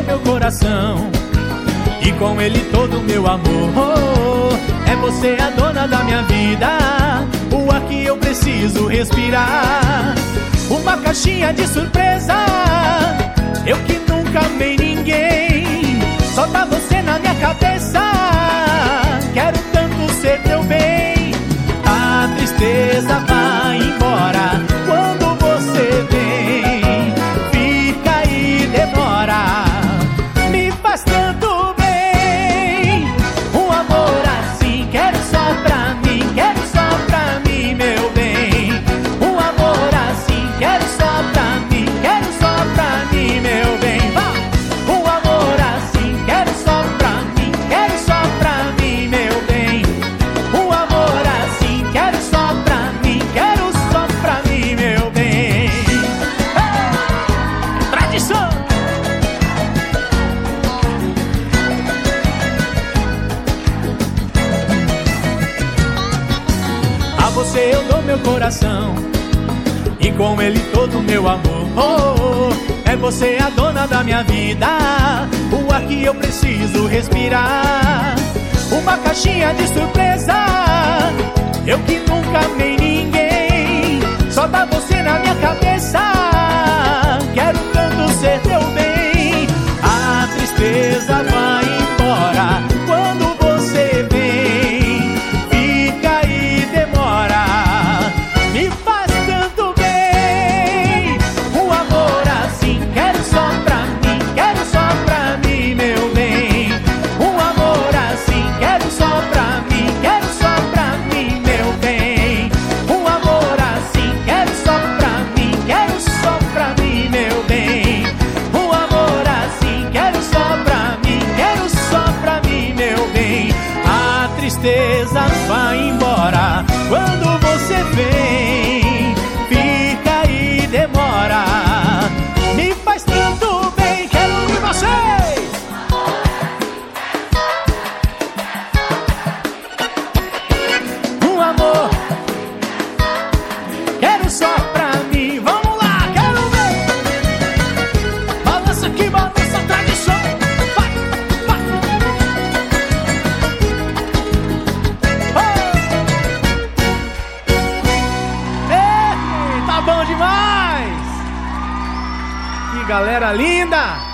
meu coração e com ele todo o meu amor. É você a dona da minha vida, o ar que eu preciso respirar. Uma caixinha de surpresa, eu que nunca amei ninguém. Só tá você na minha cabeça, quero tanto ser teu bem. A tristeza vai embora quando você vem, fica e demora, me faz tanto bem. Um amor assim quero só pra mim, quero só pra mim, meu bem. Um amor assim quero só pra mim, quero só pra mim, meu bem. Um amor assim quero só pra mim, quero só pra mim, meu bem. Um amor assim quero só pra mim, quero só pra mim, meu bem. Tradição! A você eu dou meu coração e com ele todo o meu amor. É você a dona da minha vida, o ar que eu preciso respirar. Uma caixinha de surpresa, eu que nunca amei ninguém. Só tá você na minha cabeça, quero tanto ser teu bem. A tristeza vai embora quando você vem, fica e demora, me faz tanto bem. Um amor assim quero só pra mim, quero só pra mim, meu bem. Um amor assim quero só pra mim, quero só pra mim, meu bem. Um amor assim quero só pra mim, quero só pra mim, meu bem. Um amor assim quero só pra mim, quero só pra mim, meu bem. A tristeza vai embora quando você vem, fica e demora, me faz tanto bem. Quero ouvir vocês! Um amor quero só pra mim. Vamos lá, quero ver. Balança aqui, balança a tradição. Vai, vai. Ei, tá bom demais. Que galera linda.